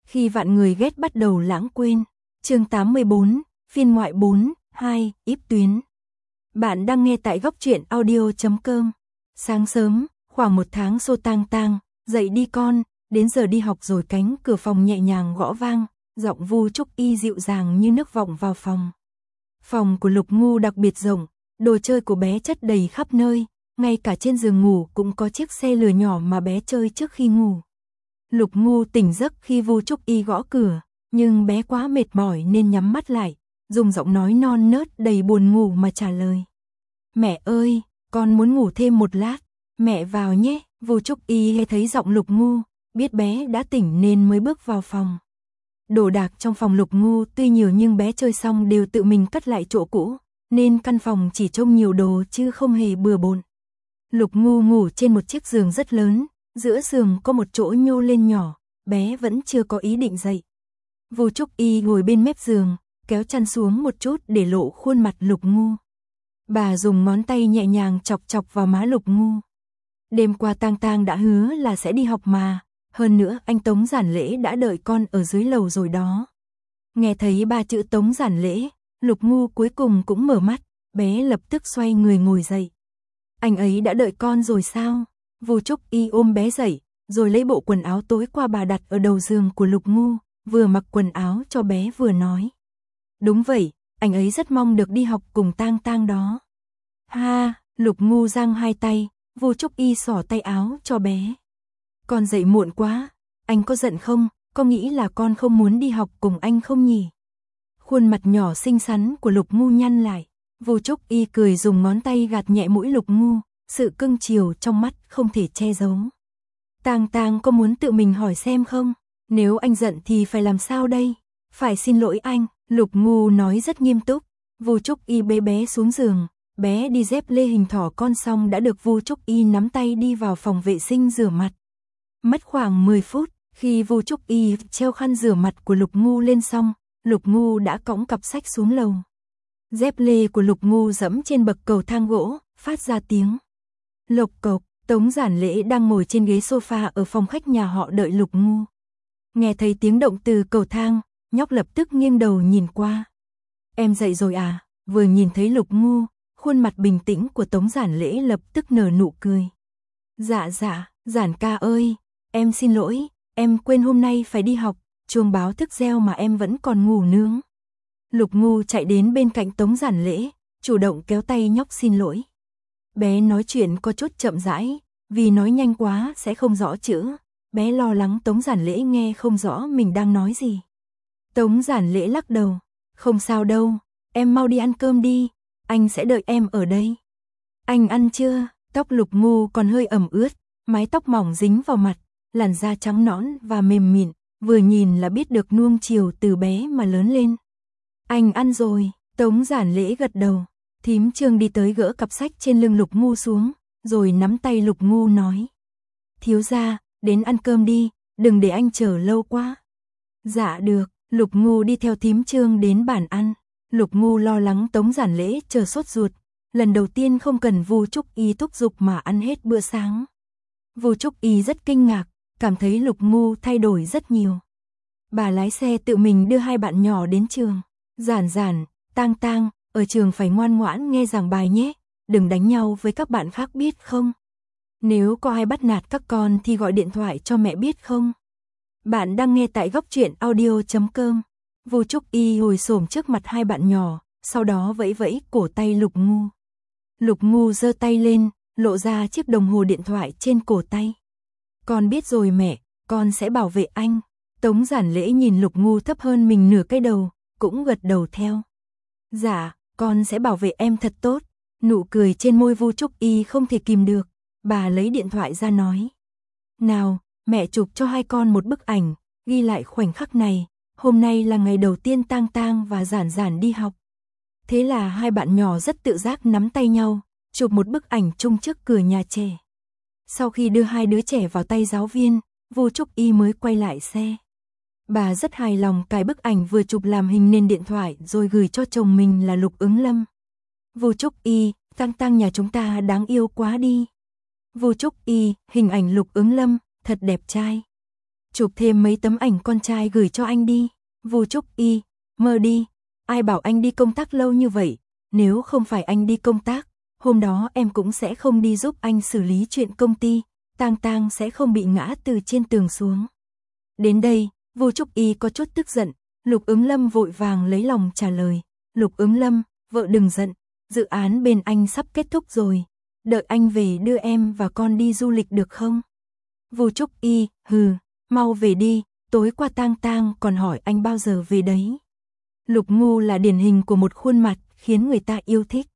Khi vạn người ghét bắt đầu lãng quên. Chương 84, phiên ngoại 4, 2, íp tuyến. Bạn đang nghe tại góc truyện audio.com. Sáng sớm, khoảng 1 tháng xô tang tang, dậy đi con, đến giờ đi học rồi. Cánh cửa phòng nhẹ nhàng gõ vang, giọng Vu Trúc Y dịu dàng như nước vọng vào phòng. Phòng của Lục Ngu đặc biệt rộng, đồ chơi của bé chất đầy khắp nơi, ngay cả trên giường ngủ cũng có chiếc xe lửa nhỏ mà bé chơi trước khi ngủ. Lục Ngu tỉnh giấc khi Vu Trúc Y gõ cửa, nhưng bé quá mệt mỏi nên nhắm mắt lại, dùng giọng nói non nớt đầy buồn ngủ mà trả lời. Mẹ ơi, con muốn ngủ thêm một lát, mẹ vào nhé. Vu Trúc Y nghe thấy giọng Lục Ngu, biết bé đã tỉnh nên mới bước vào phòng. Đồ đạc trong phòng Lục Ngu tuy nhiều nhưng bé chơi xong đều tự mình cất lại chỗ cũ, nên căn phòng chỉ trông nhiều đồ chứ không hề bừa bộn. Lục Ngu ngủ trên một chiếc giường rất lớn, giữa giường có một chỗ nhô lên nhỏ, bé vẫn chưa có ý định dậy. Vu Trúc Y ngồi bên mép giường, kéo chăn xuống một chút để lộ khuôn mặt Lục Ngu. Bà dùng ngón tay nhẹ nhàng chọc chọc vào má Lục Ngu. Đêm qua Tang Tang đã hứa là sẽ đi học mà, hơn nữa anh Tống Giản Lễ đã đợi con ở dưới lầu rồi đó. Nghe thấy 3 chữ Tống Giản Lễ, Lục Ngu cuối cùng cũng mở mắt, bé lập tức xoay người ngồi dậy. Anh ấy đã đợi con rồi sao? Vu Trúc Y ôm bé dậy, rồi lấy bộ quần áo tối qua bà đặt ở đầu giường của Lục Ngu, vừa mặc quần áo cho bé vừa nói. Đúng vậy, anh ấy rất mong được đi học cùng Tang Tang đó. Ha, Lục Ngu giang hai tay, Vu Trúc Y xỏ tay áo cho bé. Con dậy muộn quá, anh có giận không? Có nghĩ là con không muốn đi học cùng anh không nhỉ? Khuôn mặt nhỏ xinh xắn của Lục Ngu nhăn lại, Vu Trúc Y cười dùng ngón tay gạt nhẹ mũi Lục Ngu, sự cưng chiều trong mắt không thể che giấu. Tang Tang có muốn tự mình hỏi xem không? Nếu anh giận thì phải làm sao đây? Phải xin lỗi anh, Lục Ngu nói rất nghiêm túc. Vu Trúc Y bế bé xuống giường, bé đi dép lê hình thỏ con xong đã được Vu Trúc Y nắm tay đi vào phòng vệ sinh rửa mặt. Mất khoảng 10 phút, khi Vu Trúc Y treo khăn rửa mặt của Lục Ngu lên xong, Lục Ngu đã cõng cặp sách xuống lầu. Dép lê của Lục Ngu dẫm trên bậc cầu thang gỗ, phát ra tiếng lộc cộc. Tống Giản Lễ đang ngồi trên ghế sofa ở phòng khách nhà họ đợi Lục Ngu. Nghe thấy tiếng động từ cầu thang, nhóc lập tức nghiêng đầu nhìn qua. Em dậy rồi à? Vừa nhìn thấy Lục Ngu, khuôn mặt bình tĩnh của Tống Giản Lễ lập tức nở nụ cười. Dạ, Giản ca ơi, em xin lỗi, em quên hôm nay phải đi học, chuông báo thức reo mà em vẫn còn ngủ nướng. Lục Ngu chạy đến bên cạnh Tống Giản Lễ, chủ động kéo tay nhóc xin lỗi. Bé nói chuyện có chút chậm rãi, vì nói nhanh quá sẽ không rõ chữ, bé lo lắng Tống Giản Lễ nghe không rõ mình đang nói gì. Tống Giản Lễ lắc đầu, không sao đâu, em mau đi ăn cơm đi, anh sẽ đợi em ở đây. Anh ăn chưa? Tóc Lục Ngu còn hơi ẩm ướt, mái tóc mỏng dính vào mặt, làn da trắng nõn và mềm mịn, vừa nhìn là biết được nuông chiều từ bé mà lớn lên. Anh ăn rồi, Tống Giản Lễ gật đầu. Thím Trương đi tới gỡ cặp sách trên lưng Lục Ngu xuống, rồi nắm tay Lục Ngu nói. Thiếu gia, đến ăn cơm đi, đừng để anh chờ lâu quá. Dạ được, Lục Ngu đi theo thím Trương đến bàn ăn. Lục Ngu lo lắng Tống Giản Lễ chờ sốt ruột, lần đầu tiên không cần Vu Trúc Y thúc giục mà ăn hết bữa sáng. Vu Trúc Y rất kinh ngạc, cảm thấy Lục Ngu thay đổi rất nhiều. Bà lái xe tự mình đưa hai bạn nhỏ đến trường. Giản, Tang Tang, ở trường phải ngoan ngoãn nghe giảng bài nhé, đừng đánh nhau với các bạn khác biết không? Nếu có ai bắt nạt các con thì gọi điện thoại cho mẹ biết không? Bạn đang nghe tại góc truyện audio.com. Vu Trúc Y ngồi xổm trước mặt hai bạn nhỏ, sau đó vẫy vẫy cổ tay Lục Ngu. Lục Ngu giơ tay lên, lộ ra chiếc đồng hồ điện thoại trên cổ tay. Con biết rồi mẹ, con sẽ bảo vệ anh. Tống Giản Lễ nhìn Lục Ngu thấp hơn mình nửa cái đầu, cũng gật đầu theo. Dạ, con sẽ bảo vệ em thật tốt. Nụ cười trên môi Vu Trúc Y không thể kìm được, bà lấy điện thoại ra nói. Nào, mẹ chụp cho hai con một bức ảnh, ghi lại khoảnh khắc này, hôm nay là ngày đầu tiên Tang Tang và Giản đi học. Thế là hai bạn nhỏ rất tự giác nắm tay nhau, chụp một bức ảnh chung trước cửa nhà trẻ. Sau khi đưa hai đứa trẻ vào tay giáo viên, Vu Trúc Y mới quay lại xe. Bà rất hài lòng cài bức ảnh vừa chụp làm hình lên điện thoại rồi gửi cho chồng mình là Lục Ứng Lâm. Vu Trúc Y, Tang Tang nhà chúng ta đáng yêu quá đi. Vu Trúc Y, hình ảnh Lục Ứng Lâm, thật đẹp trai. chụp thêm mấy tấm ảnh con trai gửi cho anh đi. Vu Trúc Y, mơ đi, ai bảo anh đi công tác lâu như vậy, nếu không phải anh đi công tác, hôm đó em cũng sẽ không đi giúp anh xử lý chuyện công ty, Tang Tang sẽ không bị ngã từ trên tường xuống. Đến đây, Vu Trúc Y có chút tức giận, Lục Ứng Lâm vội vàng lấy lòng trả lời, Lục Ứng Lâm, vợ đừng giận, dự án bên anh sắp kết thúc rồi, đợi anh về đưa em và con đi du lịch được không? Vu Trúc Y, hừ, mau về đi, tối qua Tang Tang còn hỏi anh bao giờ về đấy. Lục Ngu là điển hình của một khuôn mặt khiến người ta yêu thích.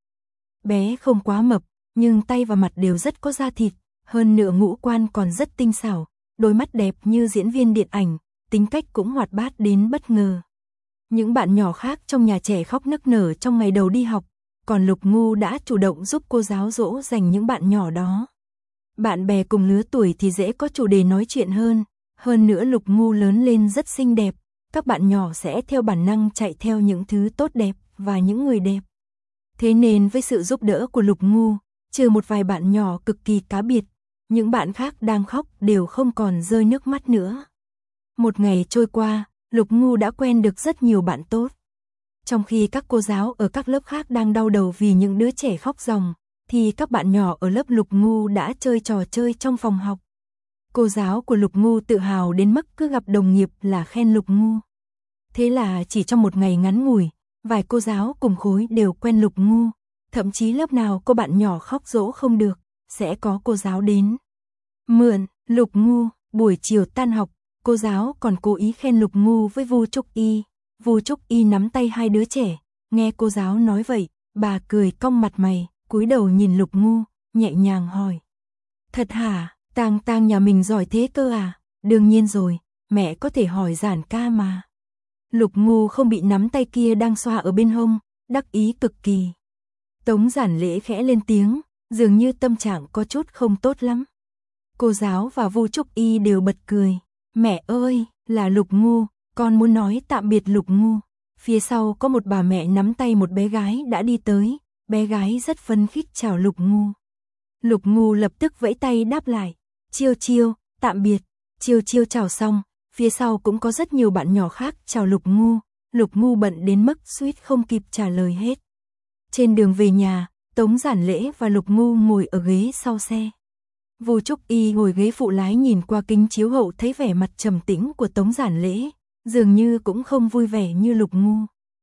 Bé không quá mập, nhưng tay và mặt đều rất có da thịt, hơn nữa ngũ quan còn rất tinh xảo, đôi mắt đẹp như diễn viên điện ảnh, tính cách cũng hoạt bát đến bất ngờ. Những bạn nhỏ khác trong nhà trẻ khóc nức nở trong ngày đầu đi học, còn Lục Ngu đã chủ động giúp cô giáo dỗ dành những bạn nhỏ đó. Bạn bè cùng lứa tuổi thì dễ có chủ đề nói chuyện hơn nữa Lục Ngu lớn lên rất xinh đẹp, các bạn nhỏ sẽ theo bản năng chạy theo những thứ tốt đẹp và những người đẹp. Thế nên với sự giúp đỡ của Lục Ngu, trừ một vài bạn nhỏ cực kỳ cá biệt, những bạn khác đang khóc đều không còn rơi nước mắt nữa. Một ngày trôi qua, Lục Ngu đã quen được rất nhiều bạn tốt. Trong khi các cô giáo ở các lớp khác đang đau đầu vì những đứa trẻ khóc ròng, thì các bạn nhỏ ở lớp Lục Ngu đã chơi trò chơi trong phòng học. Cô giáo của Lục Ngu tự hào đến mức cứ gặp đồng nghiệp là khen Lục Ngu. Thế là chỉ trong một ngày ngắn ngủi, vài cô giáo cùng khối đều quen Lục Ngu, thậm chí lớp nào cô bạn nhỏ khóc dỗ không được, sẽ có cô giáo đến mượn. Lục Ngu, buổi chiều tan học, cô giáo còn cố ý khen Lục Ngu với Vu Trúc Y. Vu Trúc Y nắm tay hai đứa trẻ, nghe cô giáo nói vậy, bà cười cong mặt mày, cúi đầu nhìn Lục Ngu, nhẹ nhàng hỏi. Thật hả, Tang Tang nhà mình giỏi thế cơ à? Đương nhiên rồi, mẹ có thể hỏi Giản ca mà. Lục Ngu không bị nắm tay kia đang xoa ở bên hông, đắc ý cực kỳ. Tống Giản Lễ khẽ lên tiếng, dường như tâm trạng có chút không tốt lắm. Cô giáo và Vu Trúc Y đều bật cười. Mẹ ơi, là Lục Ngu, con muốn nói tạm biệt Lục Ngu. Phía sau có một bà mẹ nắm tay một bé gái đã đi tới, bé gái rất phấn khích chào Lục Ngu. Lục Ngu lập tức vẫy tay đáp lại, Chiêu Chiêu, tạm biệt. Chiêu Chiêu chào xong, phía sau cũng có rất nhiều bạn nhỏ khác chào Lục Ngu. Lục Ngu bận đến mức suýt không kịp trả lời hết. Trên đường về nhà, Tống Giản Lễ và Lục Ngu ngồi ở ghế sau xe. Vu Trúc Y ngồi ghế phụ lái nhìn qua kính chiếu hậu thấy vẻ mặt trầm tĩnh của Tống Giản Lễ, dường như cũng không vui vẻ như Lục Ngu.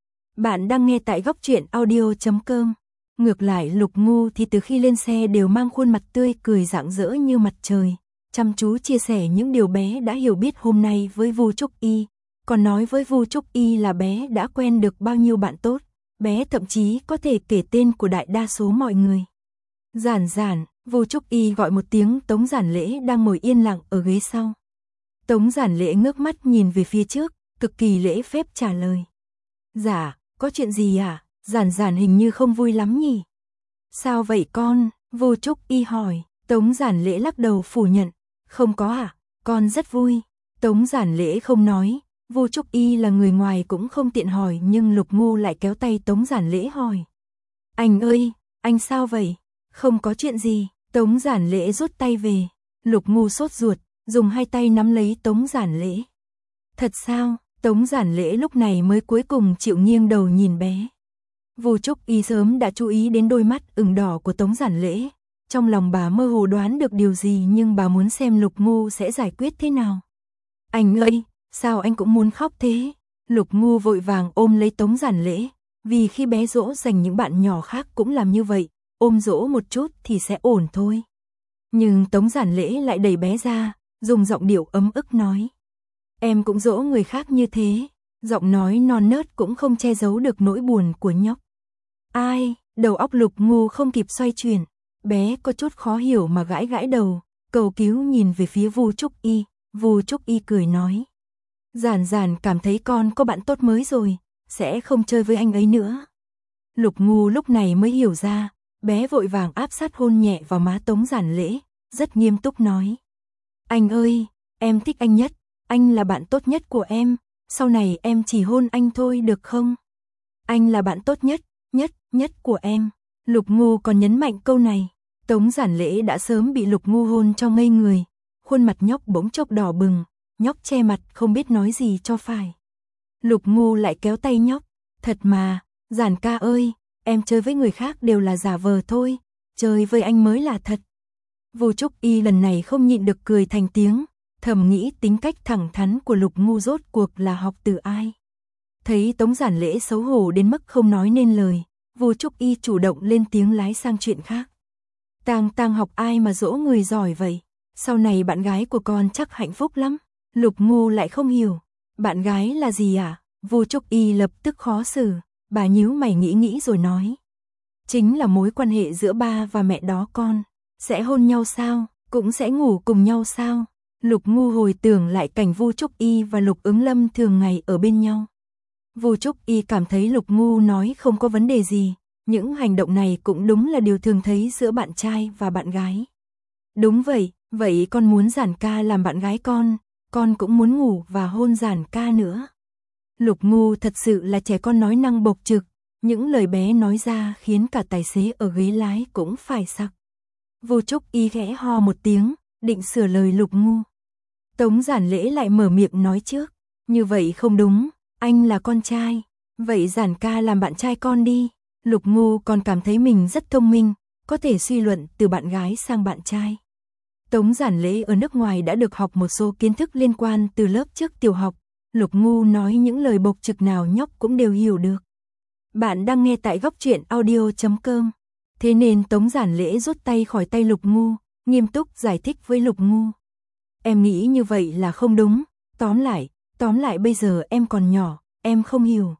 Bạn đang nghe tại Góc Truyện Audio.com. Ngược lại Lục Ngu thì từ khi lên xe đều mang khuôn mặt tươi cười rạng rỡ như mặt trời, chăm chú chia sẻ những điều bé đã hiểu biết hôm nay với Vu Trúc Y, còn nói với Vu Trúc Y là bé đã quen được bao nhiêu bạn tốt, bé thậm chí có thể kể tên của đại đa số mọi người. Giản Giản, Vu Trúc Y gọi một tiếng Tống Giản Lễ đang ngồi yên lặng ở ghế sau. Tống Giản Lễ ngước mắt nhìn về phía trước, cực kỳ lễ phép trả lời. Dạ, có chuyện gì à? Giản Giản hình như không vui lắm nhỉ? Sao vậy con? Vu Trúc Y hỏi. Tống Giản Lễ lắc đầu phủ nhận. Không có à? Con rất vui. Tống Giản Lễ không nói. Vu Trúc Y là người ngoài cũng không tiện hỏi nhưng Lục Ngu lại kéo tay Tống Giản Lễ hỏi. Anh ơi, anh sao vậy? Không có chuyện gì. Tống Giản Lễ rút tay về. Lục Ngu sốt ruột, dùng hai tay nắm lấy Tống Giản Lễ. Thật sao? Tống Giản Lễ lúc này mới cuối cùng chịu nghiêng đầu nhìn bé. Vu Trúc Y sớm đã chú ý đến đôi mắt ửng đỏ của Tống Giản Lễ. Trong lòng bà mơ hồ đoán được điều gì nhưng bà muốn xem Lục Ngu sẽ giải quyết thế nào. Anh ơi, sao anh cũng muốn khóc thế? Lục Ngu vội vàng ôm lấy Tống Giản Lễ, vì khi bé dỗ dành những bạn nhỏ khác cũng làm như vậy, ôm dỗ một chút thì sẽ ổn thôi. Nhưng Tống Giản Lễ lại đẩy bé ra, dùng giọng điệu ấm ức nói. Em cũng dỗ người khác như thế, giọng nói non nớt cũng không che giấu được nỗi buồn của nhóc. Ai, đầu óc Lục Ngu không kịp xoay chuyển, bé có chút khó hiểu mà gãi gãi đầu, cầu cứu nhìn về phía Vu Trúc Y. Vu Trúc Y cười nói. Giản Giản cảm thấy con có bạn tốt mới rồi, sẽ không chơi với anh ấy nữa. Lục Ngu lúc này mới hiểu ra, bé vội vàng áp sát hôn nhẹ vào má Tống Giản Lễ, rất nghiêm túc nói. Anh ơi, em thích anh nhất, anh là bạn tốt nhất của em, sau này em chỉ hôn anh thôi được không? Anh là bạn tốt nhất, nhất của em. Lục Ngu còn nhấn mạnh câu này. Tống Giản Lễ đã sớm bị Lục Ngu hôn cho ngây người, khuôn mặt nhóc bỗng chốc đỏ bừng, nhóc che mặt không biết nói gì cho phải. Lục Ngu lại kéo tay nhóc, thật mà, Giản ca ơi, em chơi với người khác đều là giả vờ thôi, chơi với anh mới là thật. Vu Trúc Y lần này không nhịn được cười thành tiếng, thầm nghĩ tính cách thẳng thắn của Lục Ngu rốt cuộc là học từ ai. Thấy Tống Giản Lễ xấu hổ đến mức không nói nên lời, Vu Trúc Y chủ động lên tiếng lái sang chuyện khác. Tang Tang học ai mà dỗ người giỏi vậy, sau này bạn gái của con chắc hạnh phúc lắm. Lục Ngu lại không hiểu, bạn gái là gì à? Vu Trúc Y lập tức khó xử, bà nhíu mày nghĩ rồi nói. Chính là mối quan hệ giữa ba và mẹ đó con, sẽ hôn nhau sao, cũng sẽ ngủ cùng nhau sao? Lục Ngu hồi tưởng lại cảnh Vu Trúc Y và Lục Ứng Lâm thường ngày ở bên nhau. Vu Trúc Y cảm thấy Lục Ngu nói không có vấn đề gì, những hành động này cũng đúng là điều thường thấy giữa bạn trai và bạn gái. Đúng vậy, vậy con muốn Giản ca làm bạn gái con cũng muốn ngủ và hôn Giản ca nữa. Lục Ngu thật sự là trẻ con nói năng bộc trực, những lời bé nói ra khiến cả tài xế ở ghế lái cũng phải sặc. Vu Trúc Y khẽ ho một tiếng, định sửa lời Lục Ngu. Tống Giản Lễ lại mở miệng nói trước, như vậy không đúng, anh là con trai, vậy Giản ca làm bạn trai con đi. Lục Ngu còn cảm thấy mình rất thông minh, có thể suy luận từ bạn gái sang bạn trai. Tống Giản Lễ ở nước ngoài đã được học một số kiến thức liên quan từ lớp trước tiểu học, Lục Ngu nói những lời bộc trực nào nhóc cũng đều hiểu được. Bạn đang nghe tại Góc Truyện Audio.com. Thế nên Tống Giản Lễ rút tay khỏi tay Lục Ngu, nghiêm túc giải thích với Lục Ngu. Em nghĩ như vậy là không đúng, tóm lại bây giờ em còn nhỏ, em không hiểu.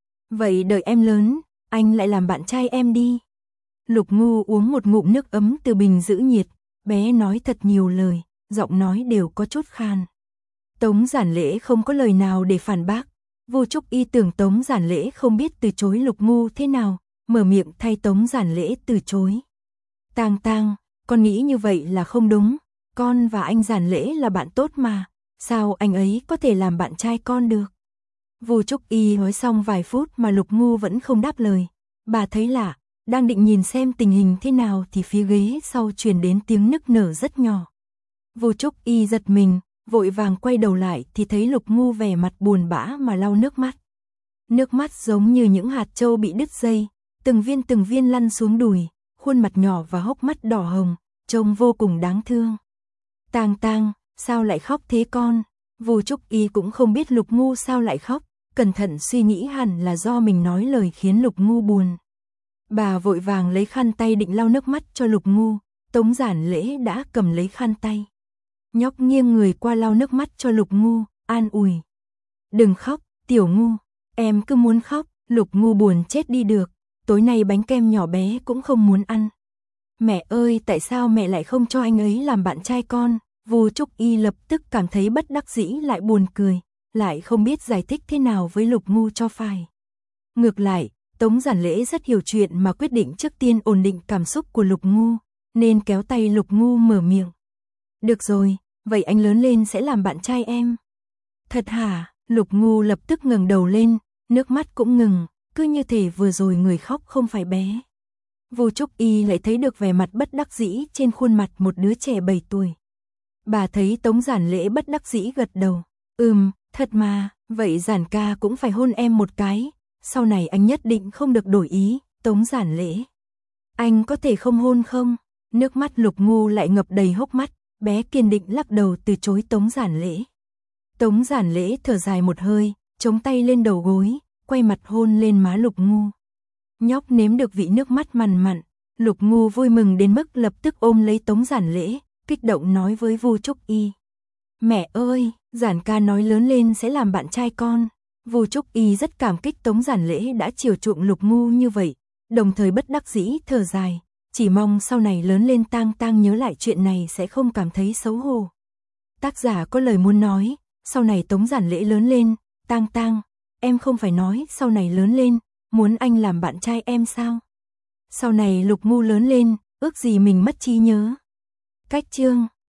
Vậy đợi em lớn, anh lại làm bạn trai em đi. Lục Ngu uống một ngụm nước ấm từ bình giữ nhiệt, bé nói thật nhiều lời, giọng nói đều có chút khan. Tống Giản Lễ không có lời nào để phản bác, Vu Trúc Y tưởng Tống Giản Lễ không biết từ chối Lục Ngu thế nào, mở miệng thay Tống Giản Lễ từ chối. Tang Tang, con nghĩ như vậy là không đúng, con và anh Giản Lễ là bạn tốt mà, sao anh ấy có thể làm bạn trai con được? Vu Trúc Y nói xong vài phút mà Lục Ngu vẫn không đáp lời, bà thấy lạ, đang định nhìn xem tình hình thế nào thì phía ghế sau truyền đến tiếng nức nở rất nhỏ. Vu Trúc Y giật mình, vội vàng quay đầu lại thì thấy Lục Ngu vẻ mặt buồn bã mà lau nước mắt. Nước mắt giống như những hạt châu bị đứt dây, từng viên lăn xuống đùi, khuôn mặt nhỏ và hốc mắt đỏ hồng, trông vô cùng đáng thương. Tang Tang, sao lại khóc thế con? Vu Trúc Y cũng không biết Lục Ngu sao lại khóc, cẩn thận suy nghĩ hẳn là do mình nói lời khiến Lục Ngu buồn. Bà vội vàng lấy khăn tay định lau nước mắt cho Lục Ngu, Tống Giản Lễ đã cầm lấy khăn tay. Nhóc nghiêng người qua lau nước mắt cho Lục Ngu, an ủi. Đừng khóc, Tiểu Ngu, em cứ muốn khóc. Lục Ngu buồn chết đi được, tối nay bánh kem nhỏ bé cũng không muốn ăn. Mẹ ơi, tại sao mẹ lại không cho anh ấy làm bạn trai con? Vu Trúc Y lập tức cảm thấy bất đắc dĩ lại buồn cười, lại không biết giải thích thế nào với Lục Ngu cho phải. Ngược lại, Tống Giản Lễ rất hiểu chuyện mà quyết định trước tiên ổn định cảm xúc của Lục Ngu, nên kéo tay Lục Ngu mở miệng. Được rồi, vậy anh lớn lên sẽ làm bạn trai em. Thật hả? Lục Ngu lập tức ngẩng đầu lên, nước mắt cũng ngừng, cứ như thể vừa rồi người khóc không phải bé. Vu Trúc Y lại thấy được vẻ mặt bất đắc dĩ trên khuôn mặt một đứa trẻ 7 tuổi. Bà thấy Tống Giản Lễ bất đắc dĩ gật đầu. Thật mà, vậy Giản ca cũng phải hôn em một cái, sau này anh nhất định không được đổi ý. Tống Giản Lễ, anh có thể không hôn không? Nước mắt Lục Ngu lại ngập đầy hốc mắt, bé kiên định lắc đầu từ chối Tống Giản Lễ. Tống Giản Lễ thở dài một hơi, chống tay lên đầu gối, quay mặt hôn lên má Lục Ngu. Nhóc nếm được vị nước mắt mặn mặn, Lục Ngu vui mừng đến mức lập tức ôm lấy Tống Giản Lễ, kích động nói với Vu Trúc Y. Mẹ ơi, Giản ca nói lớn lên sẽ làm bạn trai con. Vu Trúc Y rất cảm kích Tống Giản Lễ đã chiều chuộng Lục Ngu như vậy, đồng thời bất đắc dĩ thở dài, chỉ mong sau này lớn lên Tang Tang nhớ lại chuyện này sẽ không cảm thấy xấu hổ. Tác giả có lời muốn nói, sau này Tống Giản Lễ lớn lên, Tang Tang, em không phải nói sau này lớn lên, muốn anh làm bạn trai em sao? Sau này Lục Ngu lớn lên, ước gì mình mất trí nhớ. Cách chương